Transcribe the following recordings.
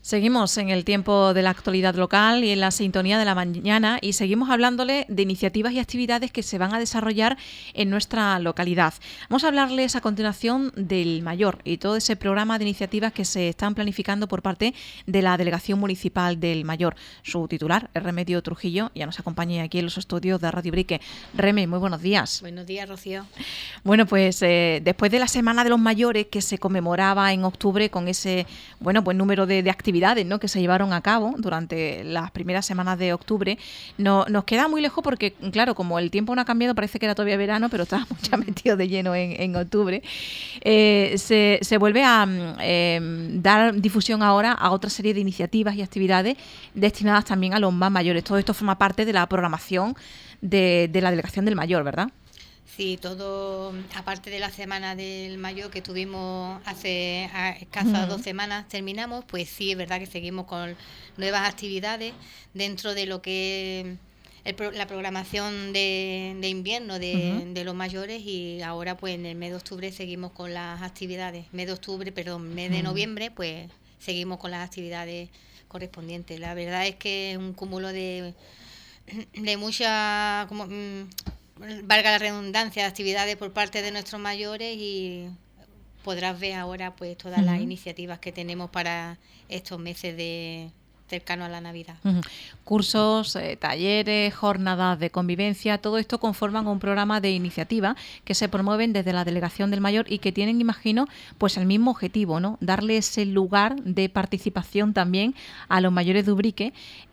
Seguimos en el tiempo de la actualidad local y en la sintonía de la mañana y seguimos hablándole de iniciativas y actividades que se van a desarrollar en nuestra localidad. Vamos a hablarles a continuación del Mayor y todo ese programa de iniciativas que se están planificando por parte de la Delegación Municipal del Mayor. Su titular es Remedio Trujillo, ya nos acompaña aquí en los estudios de Radio Brique. Reme, muy buenos días. Buenos días, Rocío. Bueno, pues después de la Semana de los Mayores que se conmemoraba en octubre con ese buen número de actividades, ¿no?, que se llevaron a cabo durante las primeras semanas de octubre, nos queda muy lejos porque, claro, como el tiempo no ha cambiado, parece que era todavía verano, pero estábamos ya metidos de lleno en octubre. Se vuelve a dar difusión ahora a otra serie de iniciativas y actividades destinadas también a los más mayores. Todo esto forma parte de la programación de la Delegación del Mayor, ¿verdad? Sí, todo, aparte de la Semana del Mayor que tuvimos hace escasas 2 semanas, terminamos, pues sí, es verdad que seguimos con nuevas actividades dentro de lo que es la programación de invierno de los mayores, y ahora pues en el mes de octubre seguimos con las actividades, mes de noviembre, pues seguimos con las actividades correspondientes. La verdad es que es un cúmulo de mucha... valga la redundancia, actividades por parte de nuestros mayores, y podrás ver ahora pues todas las iniciativas que tenemos para estos meses cercano a la Navidad. Cursos, talleres, jornadas de convivencia, todo esto conforman un programa de iniciativa que se promueven desde la Delegación del Mayor y que tienen, imagino, pues el mismo objetivo, ¿no? Darle ese lugar de participación también a los mayores de Ubrique,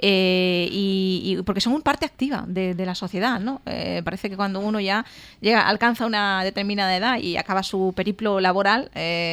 y porque son una parte activa de la sociedad, ¿no? Parece que cuando uno ya alcanza una determinada edad y acaba su periplo laboral,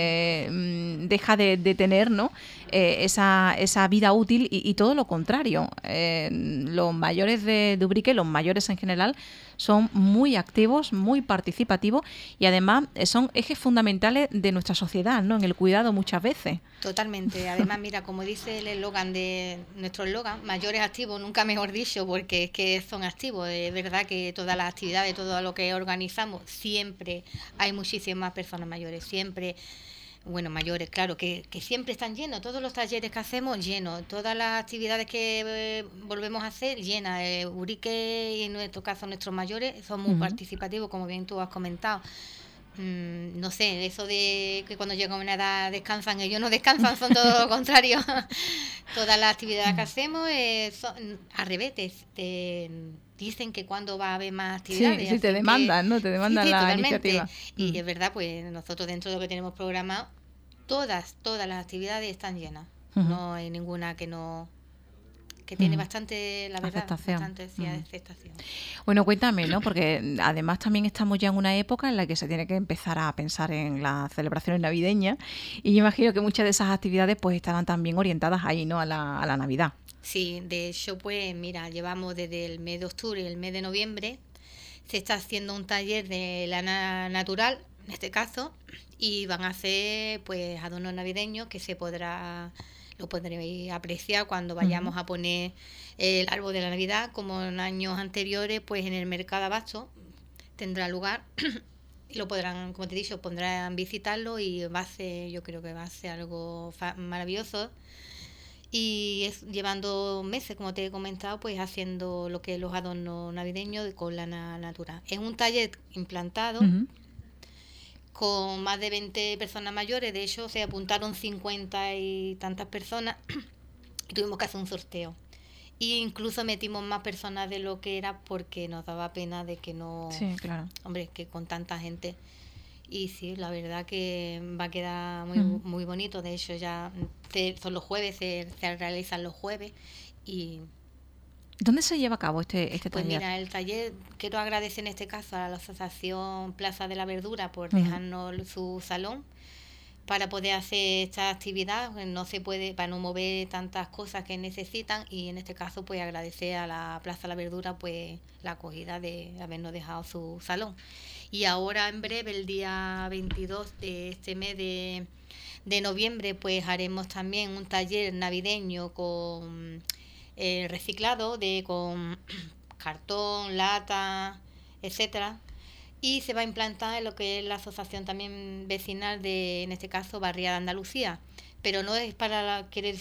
deja de tener, ¿no?, esa vida útil, y todo lo contrario. Los mayores de Ubrique, los mayores en general, son muy activos, muy participativos, y además son ejes fundamentales de nuestra sociedad, ¿no?, en el cuidado muchas veces. Totalmente. Además, mira, como dice el eslogan de nuestro eslogan, mayores activos, nunca mejor dicho, porque es que son activos. Es verdad que todas las actividades, todo lo que organizamos, siempre hay muchísimas personas mayores, siempre... Bueno, mayores, claro, que siempre están llenos, todos los talleres que hacemos llenos, todas las actividades que volvemos a hacer llenas. Ubrique, y en nuestro caso nuestros mayores, son muy participativos, como bien tú has comentado. No sé, eso de que cuando llegan a una edad descansan, ellos no descansan, son todo lo contrario. Todas las actividades que hacemos son al revés, dicen que cuando va a haber más actividades. Sí, te demandan, ¿no? Te demandan la totalmente. iniciativa. Y es verdad, pues nosotros dentro de lo que tenemos programado, todas las actividades están llenas. No hay ninguna que no... que tiene bastante, la verdad, aceptación. Bueno, cuéntame, ¿no? Porque además también estamos ya en una época en la que se tiene que empezar a pensar en las celebraciones navideñas, y yo imagino que muchas de esas actividades pues estarán también orientadas ahí, ¿no?, a la Navidad. Sí, de hecho, pues mira, llevamos desde el mes de octubre y el mes de noviembre, se está haciendo un taller de lana natural, en este caso, y van a hacer pues adornos navideños que lo podréis apreciar cuando vayamos a poner el árbol de la Navidad, como en años anteriores, pues en el Mercado Abasto tendrá lugar y lo podrán, como te he dicho, podrán visitarlo, y yo creo que va a ser algo maravilloso. Y es llevando meses, como te he comentado, pues haciendo lo que es los adornos navideños con lana natural. Es un taller implantado con más de 20 personas mayores. De hecho, se apuntaron 50 y tantas personas y tuvimos que hacer un sorteo. Y incluso metimos más personas de lo que era, porque nos daba pena de que no... Sí, claro. Hombre, que con tanta gente... Y sí, la verdad que va a quedar muy bonito. De hecho, ya son los jueves, se realizan los jueves. Y ¿dónde se lleva a cabo este taller? Pues mira, el taller, quiero agradecer en este caso a la Asociación Plaza de la Verdura por dejarnos su salón para poder hacer esta actividad. No se puede, para no mover tantas cosas que necesitan, y en este caso pues agradecer a la Plaza de la Verdura pues la acogida de habernos dejado su salón. Y ahora en breve, el día 22 de este mes de noviembre, pues haremos también un taller navideño con reciclado, con cartón, lata, etcétera, y se va a implantar en lo que es la asociación también vecinal en este caso, Barriada Andalucía. Pero no es quiere decir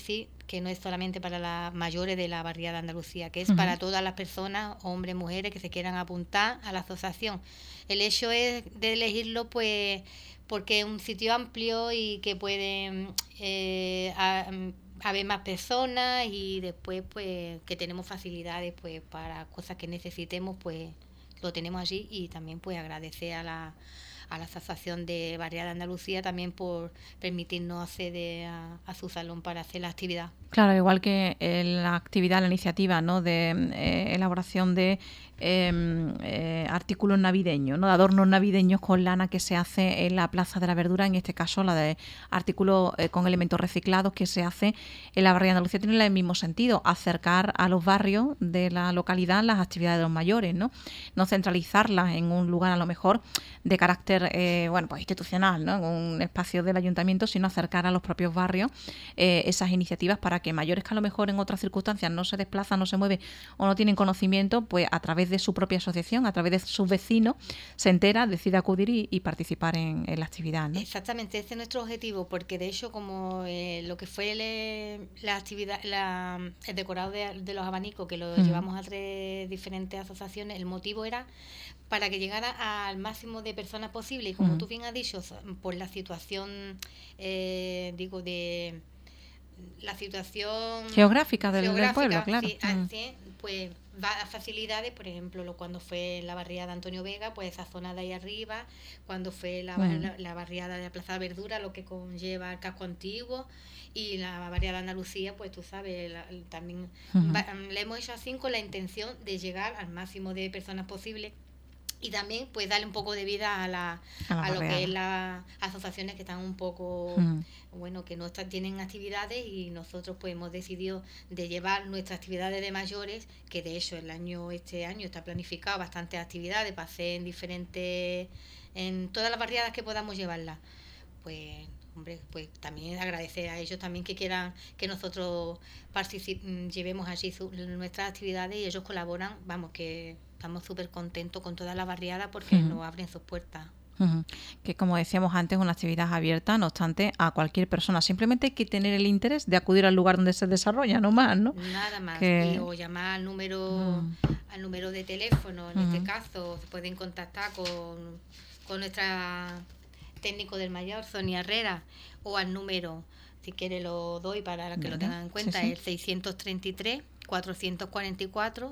que no es solamente para las mayores de la barriada de Andalucía, que es para todas las personas, hombres, mujeres, que se quieran apuntar a la asociación. El hecho es de elegirlo, pues, porque es un sitio amplio y que pueden haber más personas, y después, pues, que tenemos facilidades, pues, para cosas que necesitemos, pues, lo tenemos allí. Y también, pues, agradecer a la Asociación de Barriada de Andalucía también por permitirnos acceder a su salón para hacer la actividad. Claro, igual que la actividad, la iniciativa, ¿no?, de elaboración de artículos navideños, ¿no?, de adornos navideños con lana, que se hace en la Plaza de la Verdura, en este caso la de artículos con elementos reciclados que se hace en la Barriada de Andalucía, tiene el mismo sentido: acercar a los barrios de la localidad las actividades de los mayores, ¿no? No centralizarlas en un lugar a lo mejor de carácter pues institucional, ¿no?, en un espacio del ayuntamiento, sino acercar a los propios barrios esas iniciativas, para que mayores que a lo mejor en otras circunstancias no se desplazan, no se mueven o no tienen conocimiento, pues a través de su propia asociación, a través de sus vecinos, se entera, decide acudir y participar en la actividad, ¿no? Exactamente, ese es nuestro objetivo, porque de hecho, como lo que fue la actividad, el decorado de los abanicos, que lo llevamos a 3 diferentes asociaciones, el motivo era para que llegara al máximo de personas posible. Y como tú bien has dicho, por la situación, de la situación geográfica del pueblo, claro. Sí, pues va a facilidades. Por ejemplo, cuando fue la barriada de Antonio Vega, pues esa zona de ahí arriba; cuando fue la barriada de la Plaza de Verdura, lo que conlleva el casco antiguo; y la barriada de Andalucía, pues tú sabes, también le hemos hecho así con la intención de llegar al máximo de personas posible. Y también, pues, darle un poco de vida a lo que es las asociaciones que están un poco, que no tienen actividades, y nosotros, pues, hemos decidido de llevar nuestras actividades de mayores, que de hecho este año está planificado bastantes actividades para hacer en todas las barriadas que podamos llevarlas. Pues, hombre, pues también agradecer a ellos también que quieran que nosotros llevemos allí nuestras actividades, y ellos colaboran. Vamos, que estamos súper contentos con toda la barriada, porque nos abren sus puertas. Que, como decíamos antes, es una actividad abierta, no obstante, a cualquier persona. Simplemente hay que tener el interés de acudir al lugar donde se desarrolla, no más, ¿no? Nada más. O llamar al número de teléfono. En este caso, se pueden contactar con nuestra técnico del mayor, Sonia Herrera, o al número, si quiere lo doy para que lo tengan en cuenta, el 633 444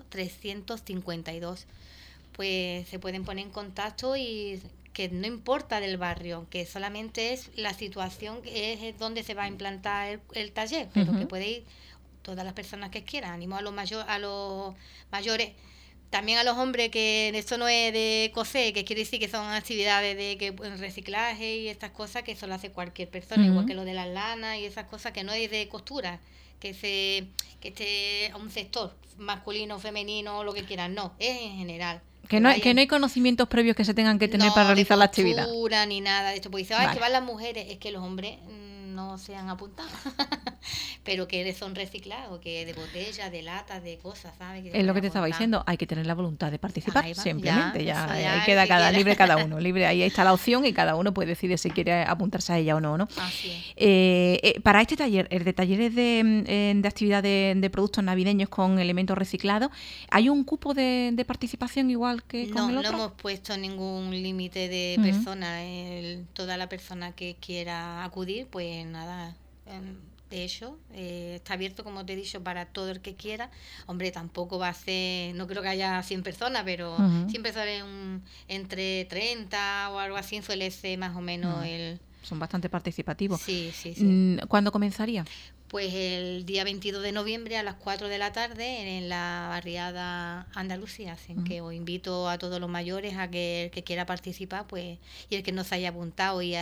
352. Pues se pueden poner en contacto, y que no importa del barrio, que solamente es la situación, que es donde se va a implantar el taller, pero que puede ir todas las personas que quieran. Animo a los mayores, también a los hombres, que esto no es de coser, que quiere decir que son actividades de reciclaje y estas cosas, que eso lo hace cualquier persona, igual que lo de las lanas y esas cosas, que no es de costura, que esté a un sector masculino, femenino, lo que quieran, no, es en general. Que no hay conocimientos previos que se tengan que tener para realizar la actividad. No, de costura ni nada de esto. Porque dicen, que van las mujeres, es que los hombres no se han apuntado. Pero que son reciclados, que de botellas, de latas, de cosas, ¿sabes? Es lo que te estaba diciendo, hay que tener la voluntad de participar, simplemente. Ya ahí queda libre cada uno. Ahí está la opción, y cada uno puede decidir si quiere apuntarse a ella o no, ¿no? Así es. Para este taller, el de talleres de actividad de productos navideños con elementos reciclados, ¿hay un cupo de participación igual que con el otro? No hemos puesto ningún límite de personas. Toda la persona que quiera acudir, pues nada. De hecho, está abierto, como te he dicho, para todo el que quiera. Hombre, tampoco va a ser, no creo que haya 100 personas, pero siempre sale entre 30 o algo así, suele ser más o menos Son bastante participativos. Sí. ¿Cuándo comenzaría? Pues el día 22 de noviembre a las 4 de la tarde en la barriada Andalucía. Así que os invito a todos los mayores a que el que quiera participar, pues, y el que no se haya apuntado y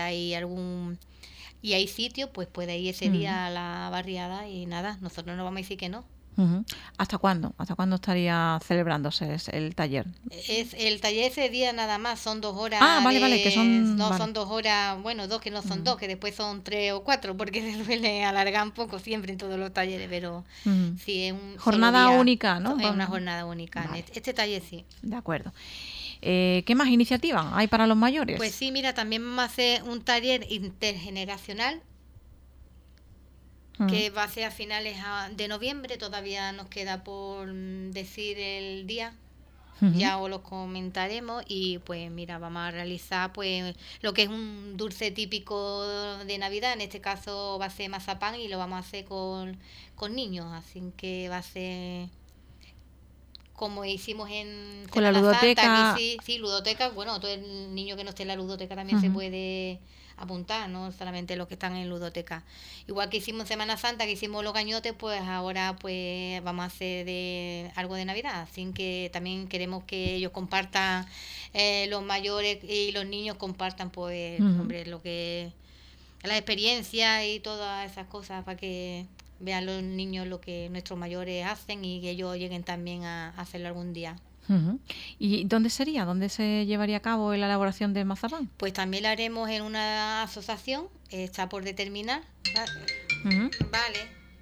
hay sitio, pues puede ir ese día a la barriada, y nada, nosotros no vamos a decir que no. ¿Hasta cuándo? ¿Hasta cuándo estaría celebrándose el taller? El taller ese día nada más, son 2 horas. Vale, que son... No, vale. son 2 horas, 2 que no son 2, que después son 3 o 4, porque se suele alargar un poco siempre en todos los talleres, pero sí, es un jornada única, ¿no? Es una jornada única, vale. Este taller sí. De acuerdo. ¿Qué más iniciativas hay para los mayores? Pues sí, mira, también vamos a hacer un taller intergeneracional. que va a ser a finales de noviembre, todavía nos queda por decir el día. Ya os lo comentaremos y pues mira, vamos a realizar pues lo que es un dulce típico de Navidad, en este caso va a ser mazapán y lo vamos a hacer con niños, así que va a ser como hicimos en con la Semana ludoteca. Santa, sí, ludoteca, bueno, todo el niño que no esté en la ludoteca también se puede apuntar, no solamente los que están en ludoteca. Igual que hicimos en Semana Santa, que hicimos los gañotes, pues ahora pues vamos a hacer algo de Navidad, así que también queremos que ellos compartan, los mayores y los niños compartan pues hombre, lo que la experiencia y todas esas cosas para que vean los niños lo que nuestros mayores hacen y que ellos lleguen también a hacerlo algún día. ¿Y dónde sería? ¿Dónde se llevaría a cabo la elaboración del mazapán? Pues también la haremos en una asociación, está por determinar. Vale.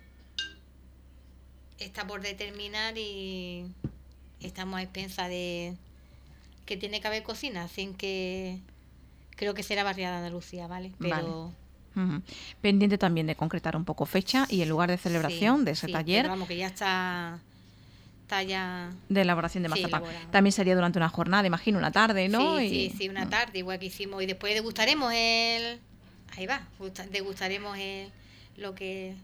Está por determinar y estamos a expensas de que tiene que haber cocina, así que creo que será Barriada de Andalucía, ¿vale? Pero... Pendiente también de concretar un poco fecha y el lugar de celebración de ese taller. Pero vamos, que ya está ya de elaboración de mazapán. Elaborado. También sería durante una jornada, imagino, una tarde, ¿no? Sí, una tarde, igual que hicimos. Y después degustaremos degustaremos lo que...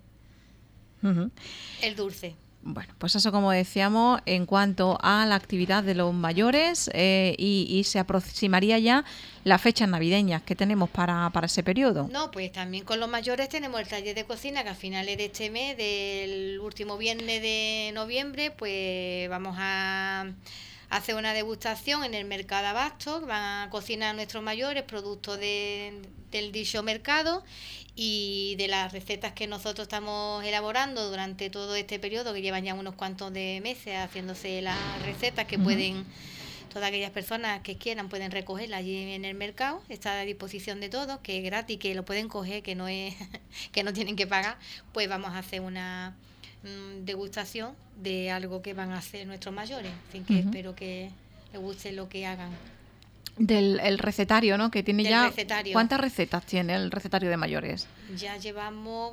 el dulce. Bueno, pues eso, como decíamos, en cuanto a la actividad de los mayores, y se aproximaría ya las fechas navideñas que tenemos para ese periodo. No, pues también con los mayores tenemos el taller de cocina, que a finales de este mes, del último viernes de noviembre, pues vamos a hacer una degustación en el mercado Abasto. Van a cocinar nuestros mayores productos del dicho mercado y de las recetas que nosotros estamos elaborando durante todo este periodo, que llevan ya unos cuantos de meses haciéndose las recetas, que pueden, todas aquellas personas que quieran pueden recogerla allí en el mercado, está a disposición de todos, que es gratis, que lo pueden coger, que no es que no tienen que pagar. Pues vamos a hacer una degustación de algo que van a hacer nuestros mayores, así que espero que les guste lo que hagan. El recetario, ¿no? Que tiene ya... Recetario. ¿Cuántas recetas tiene el recetario de mayores? Ya llevamos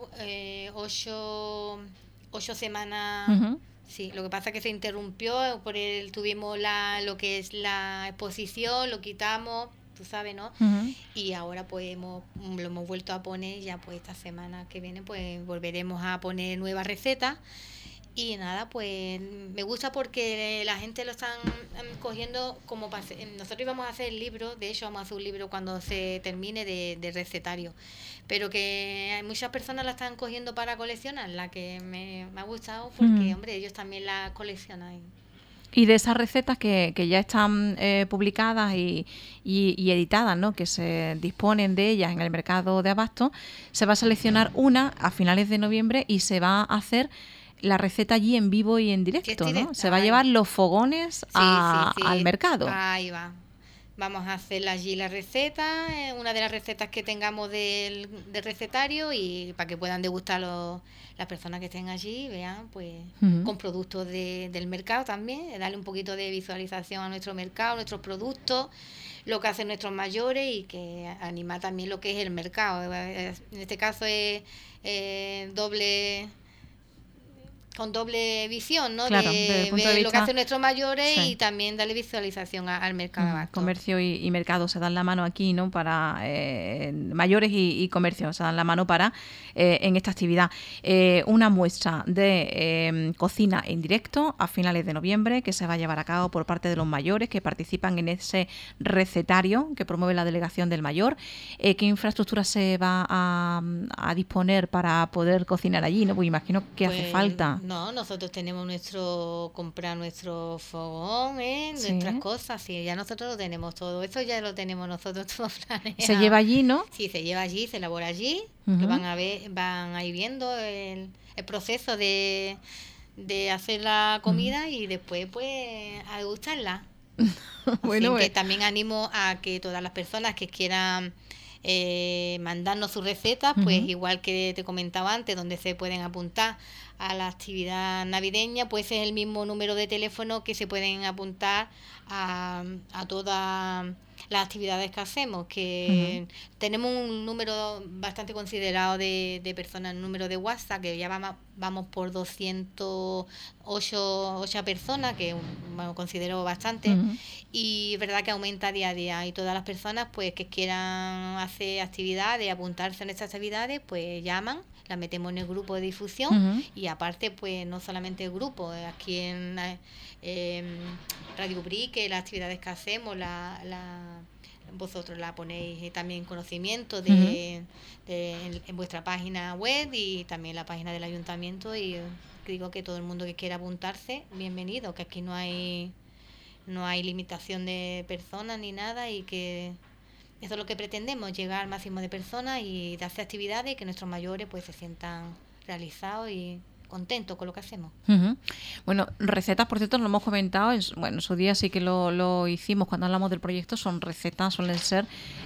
8 semanas. Sí, lo que pasa es que se interrumpió, tuvimos lo que es la exposición, lo quitamos, tú sabes, ¿no? Y ahora pues lo hemos vuelto a poner, ya pues esta semana que viene pues volveremos a poner nuevas recetas. Y nada, pues me gusta porque la gente lo están cogiendo como nosotros íbamos a hacer el libro, de hecho vamos a hacer un libro cuando se termine de recetario, pero que hay muchas personas la están cogiendo para coleccionar, la que me ha gustado porque, hombre, ellos también la coleccionan. Y de esas recetas que ya están publicadas y editadas, ¿no? Que se disponen de ellas en el mercado de Abasto, se va a seleccionar una a finales de noviembre y se va a hacer la receta allí en vivo y en directo, ¿no? Se va a llevar los fogones al mercado. Ahí va. Vamos a hacer allí la receta, una de las recetas que tengamos del recetario, y para que puedan degustar las personas que estén allí, vean, pues, con productos del mercado también, darle un poquito de visualización a nuestro mercado, nuestros productos, lo que hacen nuestros mayores y que animar también lo que es el mercado. En este caso es con doble visión, ¿no? Claro, de ver lo que hacen nuestros mayores, sí, y también darle visualización al mercado. Comercio y mercado se dan la mano aquí, ¿no? Para mayores y comercio se dan la mano para en esta actividad. Una muestra de cocina en directo a finales de noviembre que se va a llevar a cabo por parte de los mayores que participan en ese recetario que promueve la Delegación del Mayor. ¿Qué infraestructura se va a disponer para poder cocinar allí, ¿no? Pues imagino que hace falta. No, nosotros tenemos comprar nuestro fogón, Sí. nuestras cosas, sí, ya nosotros lo tenemos todo, eso ya lo tenemos nosotros todo planeado. Se lleva allí, ¿no? Sí, se lleva allí, se elabora allí, lo van a ir viendo el proceso de hacer la comida y después pues a degustarla. Bueno, así que también animo a que todas las personas que quieran mandarnos sus recetas, pues igual que te comentaba antes, donde se pueden apuntar a la actividad navideña, pues es el mismo número de teléfono que se pueden apuntar a toda las actividades que hacemos, que tenemos un número bastante considerado de personas, un número de WhatsApp, que ya vamos por 208 personas, que bueno, considero bastante, y es verdad que aumenta día a día, y todas las personas pues que quieran hacer actividades, apuntarse en estas actividades, pues llaman, las metemos en el grupo de difusión, y aparte pues no solamente el grupo, aquí en Radio Ubrique, las actividades que hacemos, vosotros la ponéis también en conocimiento en vuestra página web y también la página del ayuntamiento, y digo que todo el mundo que quiera apuntarse, bienvenido, que aquí no hay limitación de personas ni nada, y que eso es lo que pretendemos, llegar al máximo de personas y hacer actividades y que nuestros mayores pues se sientan realizados y contentos con lo que hacemos. Bueno, recetas, por cierto, lo hemos comentado, en su día sí que lo hicimos cuando hablamos del proyecto, suelen ser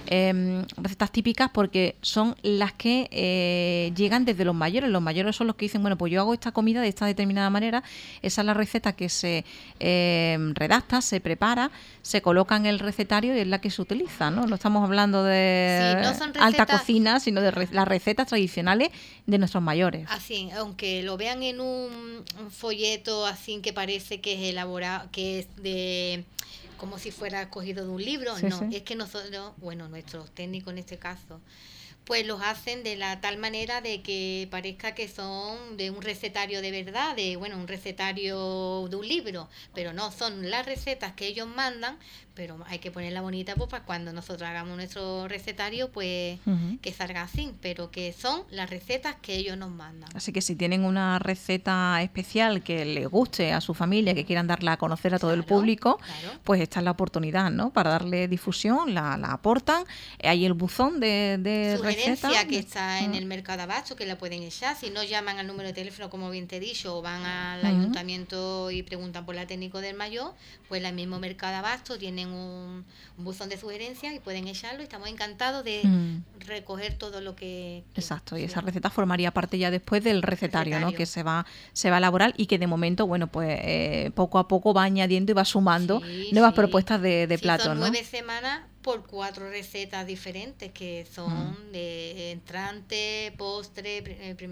recetas típicas porque son las que llegan desde los mayores. Los mayores son los que dicen, bueno, pues yo hago esta comida de esta determinada manera, esa es la receta que se redacta, se prepara, se coloca en el recetario y es la que se utiliza, ¿no? No estamos hablando de no son alta cocina, sino de las recetas tradicionales de nuestros mayores. Así, aunque lo vean en un folleto así que parece que es elaborado, que es de como si fuera cogido de un libro, sí, no, sí. Es que nosotros, bueno, nuestros técnicos en este caso, pues los hacen de la tal manera de que parezca que son de un recetario de verdad, un recetario de un libro, pero no, son las recetas que ellos mandan, pero hay que ponerla bonita pues para cuando nosotros hagamos nuestro recetario, pues que salga así, pero que son las recetas que ellos nos mandan. Así que si tienen una receta especial que les guste a su familia, que quieran darla a conocer a todo el público, pues esta es la oportunidad, ¿no? Para darle difusión, la aportan. Hay el buzón de sugerencia que está en el mercado de abasto, que la pueden echar. Si no, llaman al número de teléfono, como bien te he dicho, o van al ayuntamiento y preguntan por la técnico del mayor, pues el mismo mercado de abasto tienen un buzón de sugerencias y pueden echarlo, y estamos encantados de recoger todo lo que exacto, y esa receta formaría parte ya después del recetario, ¿no? Que se va a elaborar y que de momento, bueno, pues poco a poco va añadiendo y va sumando nuevas propuestas de platos, son ¿no? 9 semanas por 4 recetas diferentes, que son de entrante, postre,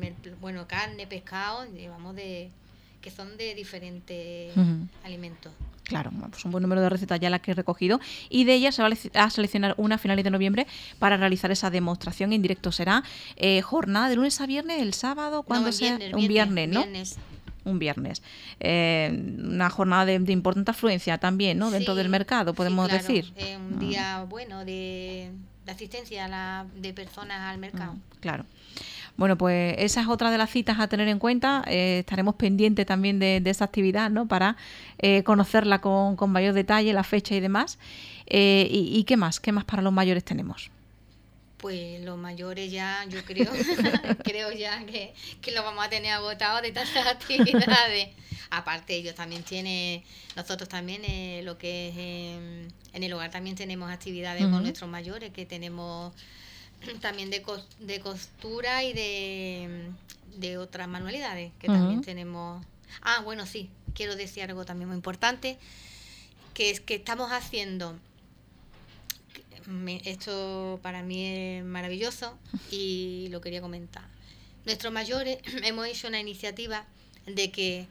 carne, pescado, llevamos que son de diferentes alimentos. Claro, pues un buen número de recetas ya las que he recogido, y de ellas se va a seleccionar una a finales de noviembre para realizar esa demostración en directo. Será jornada de lunes a viernes, el sábado, cuando sea un viernes, ¿no? Un viernes. Una jornada de importante afluencia también, ¿no? Dentro del mercado, podemos decir. Un día bueno de asistencia de personas al mercado. Claro. Bueno, pues esa es otra de las citas a tener en cuenta. Estaremos pendientes también de esa actividad, ¿no? Para conocerla con mayor detalle, la fecha y demás. ¿Y qué más? ¿Qué más para los mayores tenemos? Pues los mayores ya, yo creo, ya que lo vamos a tener agotado de tantas actividades. Aparte, ellos también nosotros también lo que es en el hogar también tenemos actividades con nuestros mayores, que tenemos también de costura y de otras manualidades que también tenemos. Bueno, sí, quiero decir algo también muy importante, que es que estamos haciendo, esto para mí es maravilloso y lo quería comentar. Nuestros mayores hemos hecho una iniciativa de que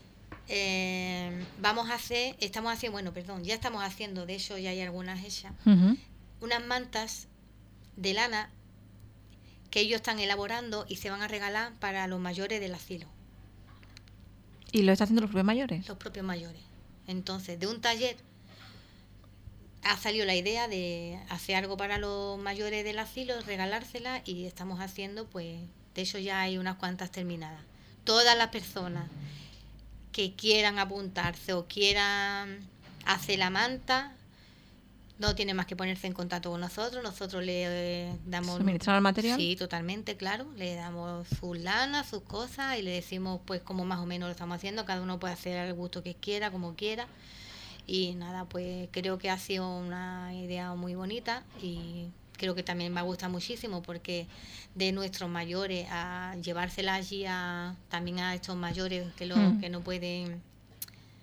ya estamos haciendo, de hecho ya hay algunas hechas, unas mantas de lana que ellos están elaborando y se van a regalar para los mayores del asilo. ¿Y lo están haciendo los propios mayores? Los propios mayores. Entonces, de un taller ha salido la idea de hacer algo para los mayores del asilo, regalársela, y estamos haciendo, pues, de hecho ya hay unas cuantas terminadas. Todas las personas que quieran apuntarse o quieran hacer la manta, no tiene más que ponerse en contacto con nosotros le damos... ¿Suministrar el material? Sí, totalmente, claro. Le damos sus lanas, sus cosas, y le decimos pues cómo más o menos lo estamos haciendo. Cada uno puede hacer al gusto que quiera, como quiera. Y nada, pues creo que ha sido una idea muy bonita, y creo que también me gusta muchísimo, porque de nuestros mayores a llevársela allí también a estos mayores que no pueden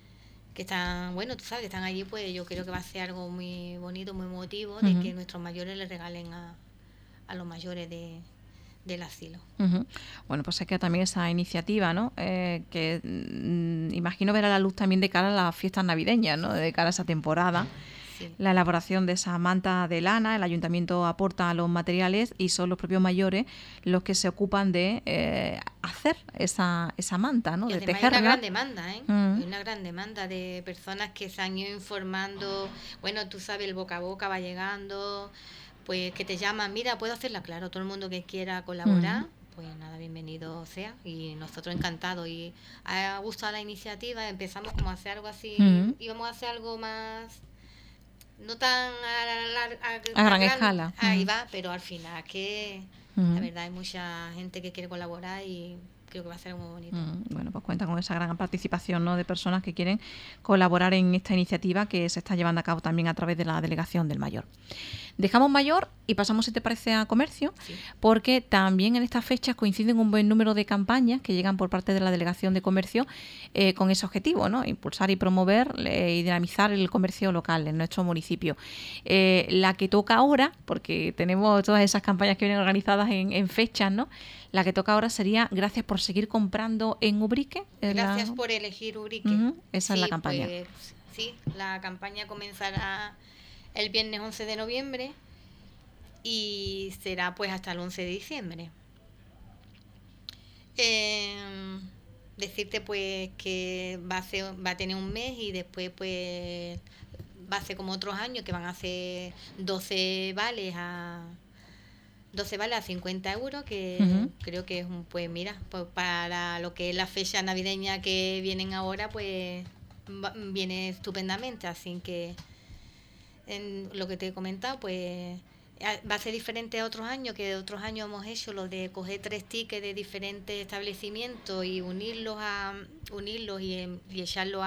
que están, bueno, tú sabes, que están allí, pues yo creo que va a ser algo muy bonito, muy emotivo, de que nuestros mayores les regalen a los mayores del asilo. Bueno, pues es que también esa iniciativa, ¿no? Que imagino ver a la luz también de cara a las fiestas navideñas, ¿no? De cara a esa temporada. Sí. La elaboración de esa manta de lana, el ayuntamiento aporta los materiales y son los propios mayores los que se ocupan de hacer esa manta, ¿no? Y de tejerla. Hay una gran demanda, ¿eh? Hay una gran demanda de personas que se han ido informando. Bueno, tú sabes, el boca a boca va llegando, pues que te llaman, mira, puedo hacerla, claro, todo el mundo que quiera colaborar, pues nada, bienvenido sea, y nosotros encantados. Y ha gustado la iniciativa, empezamos como a hacer algo así, íbamos a hacer algo más, no tan a gran escala. Ahí va, pero al final que la verdad hay mucha gente que quiere colaborar y creo que va a ser muy bonito. Bueno, pues cuenta con esa gran participación, ¿no? De personas que quieren colaborar en esta iniciativa que se está llevando a cabo también a través de la Delegación del Mayor. Dejamos Mayor y pasamos, si te parece, a Comercio, sí, porque también en estas fechas coinciden un buen número de campañas que llegan por parte de la Delegación de Comercio con ese objetivo, ¿no? Impulsar y promover y dinamizar el comercio local en nuestro municipio. La que toca ahora, porque tenemos todas esas campañas que vienen organizadas en fechas, ¿no? La que toca ahora sería Gracias por seguir comprando en Ubrique. Gracias por elegir Ubrique. Esa es la campaña. Pues, sí, la campaña comenzará el viernes 11 de noviembre y será pues hasta el 11 de diciembre. Decirte pues que va a tener un mes y después pues va a ser como otros años que van a hacer 12 vales a 50 euros, que creo que es pues mira, pues para lo que es la fecha navideña que vienen ahora, pues viene estupendamente. Así que en lo que te he comentado, pues va a ser diferente a otros años, que de otros años hemos hecho lo de coger 3 tickets de diferentes establecimientos y unirlos y echarlos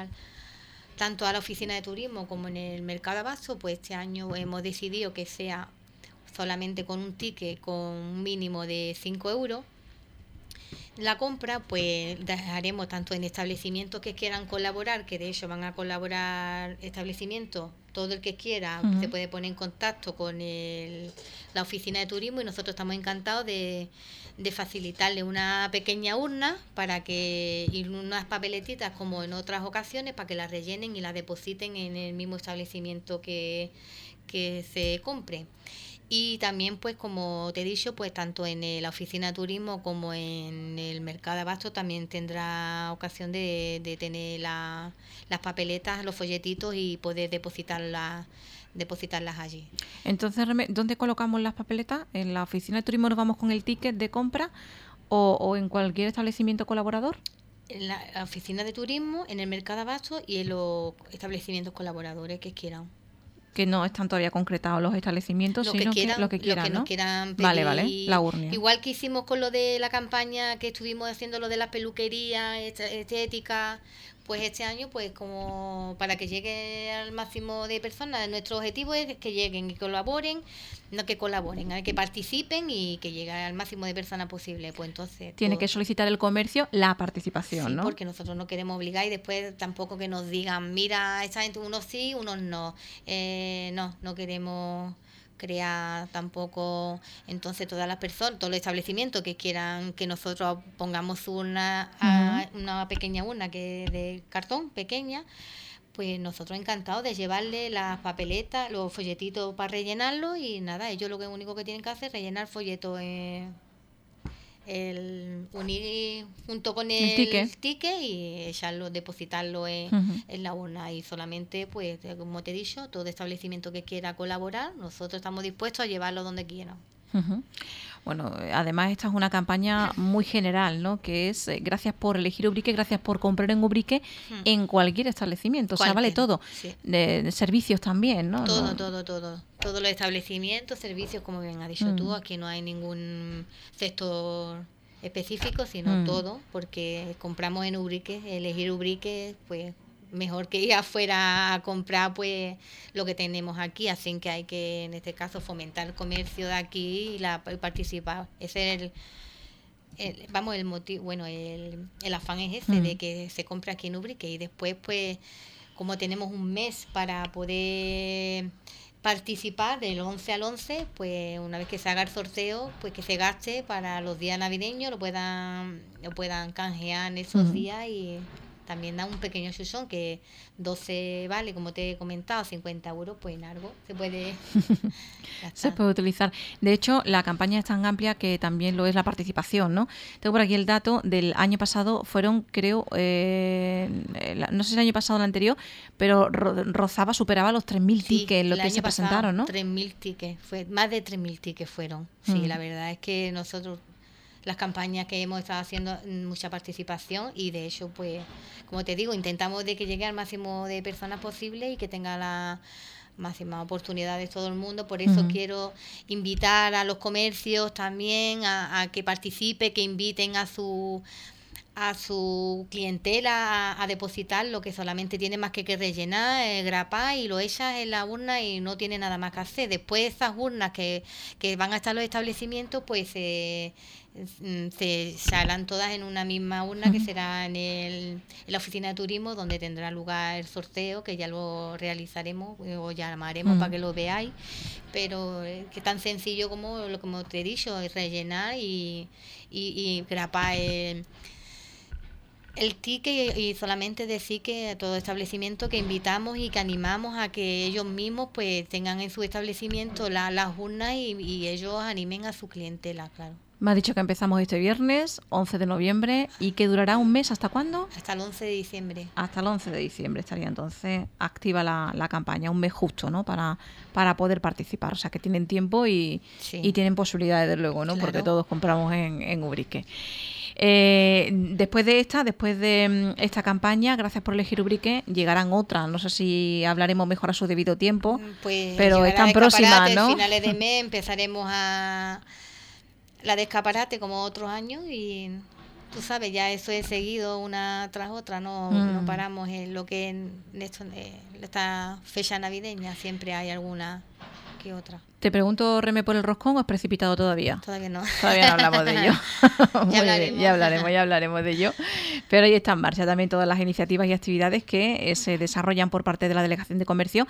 tanto a la oficina de turismo como en el mercado de abasto. Pues este año hemos decidido que sea solamente con un ticket con un mínimo de 5 euros. La compra, pues dejaremos tanto en establecimientos que quieran colaborar, que de hecho van a colaborar establecimientos, todo el que quiera se puede poner en contacto con la oficina de turismo y nosotros estamos encantados de facilitarle una pequeña urna y unas papeletitas como en otras ocasiones para que las rellenen y las depositen en el mismo establecimiento que se compre. Y también, pues como te he dicho, pues tanto en la oficina de turismo como en el mercado de abasto también tendrá ocasión de tener las papeletas, los folletitos y poder depositarlas allí. Entonces, ¿dónde colocamos las papeletas? ¿En la oficina de turismo nos vamos con el ticket de compra o en cualquier establecimiento colaborador? En la oficina de turismo, en el mercado de abasto y en los establecimientos colaboradores que quieran. Que no están todavía concretados los establecimientos, lo sino que lo que quieran, ¿no? Nos quieran pedir. Vale, la urna. Igual que hicimos con lo de la campaña que estuvimos haciendo, lo de las peluquerías, estética, pues este año, pues como para que llegue al máximo de personas, nuestro objetivo es que lleguen y colaboren, que participen y que llegue al máximo de personas posible. Pues entonces tiene que solicitar el comercio la participación, sí, ¿no? Porque nosotros no queremos obligar y después tampoco que nos digan, mira, esta gente unos sí, unos no. No queremos crear tampoco. Entonces todas las personas, todos los establecimientos que quieran que nosotros pongamos una pequeña urna que de cartón pequeña, pues nosotros encantados de llevarle las papeletas, los folletitos para rellenarlo y nada, ellos lo único que tienen que hacer es rellenar folletos, unir junto con el ticket y depositarlo en la urna. Y solamente, pues como te he dicho, todo establecimiento que quiera colaborar, nosotros estamos dispuestos a llevarlo donde quieran. Bueno, además esta es una campaña muy general, ¿no? Que es gracias por elegir Ubrique, gracias por comprar en Ubrique en cualquier establecimiento. O sea, vale todo. Sí. De servicios también, ¿no? Todo. Todos los establecimientos, servicios, como bien has dicho tú, aquí no hay ningún sector específico, sino todo, porque compramos en Ubrique, elegir Ubrique, pues mejor que ir afuera a comprar pues lo que tenemos aquí, así que hay que en este caso fomentar el comercio de aquí y participar. Ese es el motivo, bueno, el afán es ese, de que se compre aquí en Ubrique, y después, pues, como tenemos un mes para poder participar del 11 al 11, pues una vez que se haga el sorteo, pues que se gaste para los días navideños, lo puedan canjear en esos días, y también da un pequeño chusón, que 12 vale, como te he comentado, 50 euros, pues en algo se puede se puede utilizar. De hecho, la campaña es tan amplia que también lo es la participación, ¿no? Tengo por aquí el dato del año pasado, fueron, creo, no sé si el año pasado o el anterior, pero superaba los 3.000 tickets, lo que se presentaron, ¿no? 3.000 tickets, más de 3.000 tickets fueron. Sí, la verdad es que nosotros, las campañas que hemos estado haciendo, mucha participación, y de hecho, pues, como te digo, intentamos de que llegue al máximo de personas posible y que tenga la máximas oportunidades todo el mundo. Por eso quiero invitar a los comercios también a que participe, que inviten a su clientela a depositar lo que solamente tiene más que rellenar, grapar, y lo echas en la urna y no tiene nada más que hacer. Después esas urnas que van a estar en los establecimientos, pues se harán todas en una misma urna, que será en la oficina de turismo, donde tendrá lugar el sorteo, que ya lo realizaremos o llamaremos para que lo veáis. Pero que tan sencillo como te he dicho, es rellenar y grapar el ticket, y solamente decir que a todo establecimiento que invitamos y que animamos a que ellos mismos, pues, tengan en su establecimiento las urnas, y ellos animen a su clientela, claro. Me ha dicho que empezamos este viernes, 11 de noviembre, y que durará un mes. ¿Hasta cuándo? Hasta el 11 de diciembre. Hasta el 11 de diciembre estaría entonces activa la campaña, un mes justo, ¿no? Para poder participar. O sea, que tienen tiempo y tienen posibilidades, desde luego, ¿no? Claro. Porque todos compramos en Ubrique. Después de esta campaña, gracias por elegir Ubrique, llegarán otras. No sé si hablaremos mejor a su debido tiempo, pues, pero están próximas, ¿no? A finales de mes empezaremos la de escaparate, como otros años, y tú sabes, ya eso es seguido una tras otra, no paramos en lo que en esta fecha navideña, siempre hay alguna que otra. Te pregunto, Reme, por el roscón, ¿o es precipitado todavía? Todavía no. Todavía no hablamos de ello. Ya hablaremos de ello. Pero ahí está en marcha también todas las iniciativas y actividades que se desarrollan por parte de la Delegación de Comercio.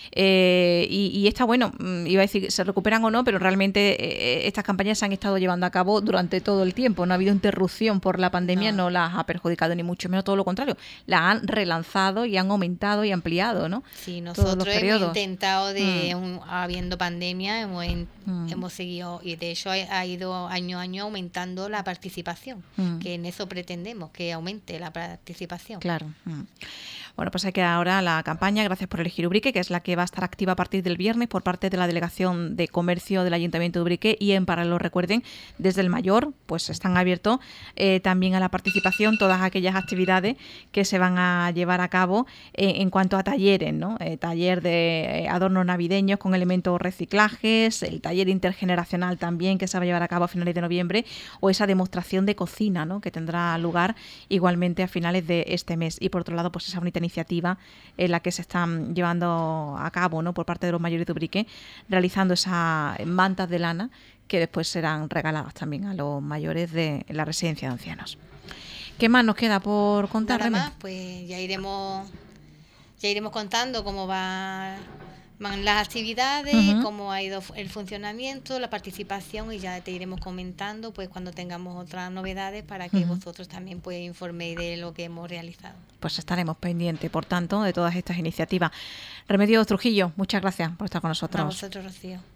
Y está bueno, iba a decir, se recuperan o no, pero realmente estas campañas se han estado llevando a cabo durante todo el tiempo. No ha habido interrupción por la pandemia, no las ha perjudicado ni mucho menos, todo lo contrario. Las han relanzado y han aumentado y ampliado, ¿no? Sí, nosotros hemos intentado, habiendo pandemia, hemos seguido, y de hecho ha ido año a año aumentando la participación, que en eso pretendemos, que aumente la participación. Claro. Bueno, pues hay que ahora la campaña Gracias por elegir Ubrique, que es la que va a estar activa a partir del viernes por parte de la Delegación de Comercio del Ayuntamiento de Ubrique, y en paralelo, recuerden, desde el Mayor pues están abiertos también a la participación todas aquellas actividades que se van a llevar a cabo en cuanto a talleres, ¿no? Taller de adornos navideños con elementos reciclajes, el taller intergeneracional también, que se va a llevar a cabo a finales de noviembre, o esa demostración de cocina, ¿no? Que tendrá lugar igualmente a finales de este mes. Y por otro lado, pues esa bonita iniciativa en la que se están llevando a cabo, ¿no? Por parte de los mayores de Ubrique, realizando esas mantas de lana que después serán regaladas también a los mayores de la residencia de ancianos. ¿Qué más nos queda por contar, Reme? Nada más, pues ya iremos contando cómo van las actividades, cómo ha ido el funcionamiento, la participación, y ya te iremos comentando pues cuando tengamos otras novedades, para que vosotros también pues informéis de lo que hemos realizado. Pues estaremos pendientes, por tanto, de todas estas iniciativas. Remedios Trujillo, muchas gracias por estar con nosotros. A vosotros, Rocío.